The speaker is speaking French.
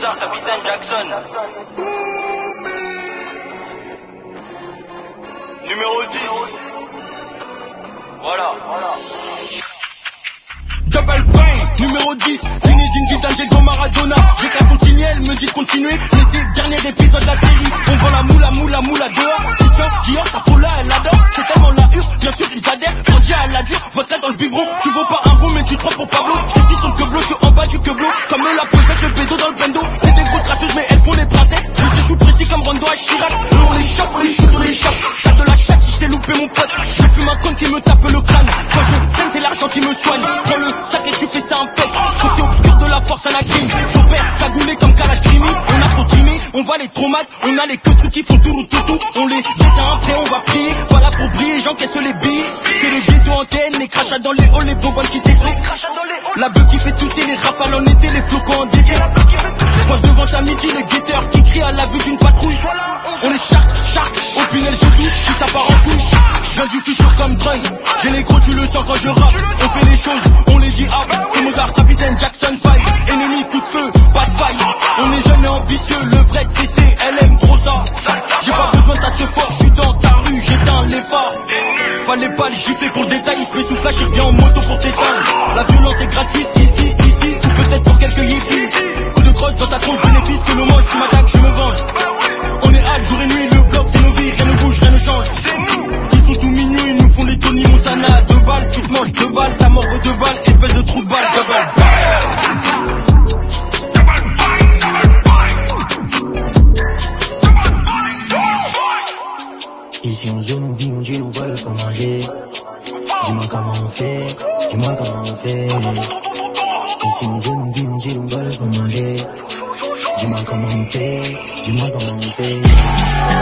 Mozart, Capitaine Jackson. Numéro 10. Voilà. Double pain, numéro 10. Zinedine Zidane, Diego Maradona. J'ai qu'à continuer, elle me dit de continuer. Mais c'est dernier épisode de la série. On vend la moula dehors. Christian Dior, sa folla, elle adore. C'est tellement la hure, bien sûr ils adhèrent. Grandi à la dure, votre dans le biberon. Tu vaux pas un rond, mais tu te prends pour Pablo. J'ai pris sur le queublo, je suis en bas du queublo. Comme la posette, le bédo dans le bendo. C'est des grosses grasseuses, mais elles font les princesses. Je suis précis comme Rondo à Chirac. Eux on les chope, on les shoot, on les chope. T'as de la chatte si je t'ai loupé mon pote. Je fume un con qui me tape le crâne. Quand je saigne, c'est l'argent qui me soigne. Prends le sac et tu fais ça un pec. Côté obscur de la force Anakin. J'opère, cagoulé comme Kalash Krimi. On a trop trimé, on va les traumates. On a les que trucs qui font tout. On les éteint, après on va prier. Voilà pour briller, j'encaisse les billes. C'est le ghetto antenne, les crachats dans les halls, les bonbonnes qui descendent. La beuh qui fait tousser, les rafales en été, les flocons en été. Point devant ta midi, les guetteurs qui crient à la vue d'une patrouille. On est shark, au pinel je doute, si ça part en couille. Je viens du futur comme Drunk, j'ai les gros, tu le sens quand je rappe. On fait les choses, on les dit hop. C'est Mozart, Capitaine Jackson 5. Ennemi, coup de feu, pas de faille. On est jeune et ambitieux, le vrai CC, elle aime trop ça. J'ai pas besoin de ta ce fort, je suis dans ta rue, j'éteins les phares. Fallait pas le gifler pour le détail, il se met sous flash, il vient en moto pour t'éteindre. La violence est gratuite ici, ou peut-être pour quelques yippies. Coup de crosse dans ta tronche, bénéfice que l'on mange, tu m'attaques, je me venge. On est hal, jour et nuit, le bloc c'est nos vies, rien ne bouge, rien ne change. Ils sont tout mignons, ils nous font les Tony Montana. 2 balles, tu te manges 2 balles, ta mort 2 balles, espèce de trou de balle, double. Ici on zone, on vit, on dit, on vole pour manger. Dis-moi comment on fait, dis-moi comment on fait. Ici on zone, on vit, on dit, on vole pour manger. Dis-moi comment on fait, dis-moi comment on fait.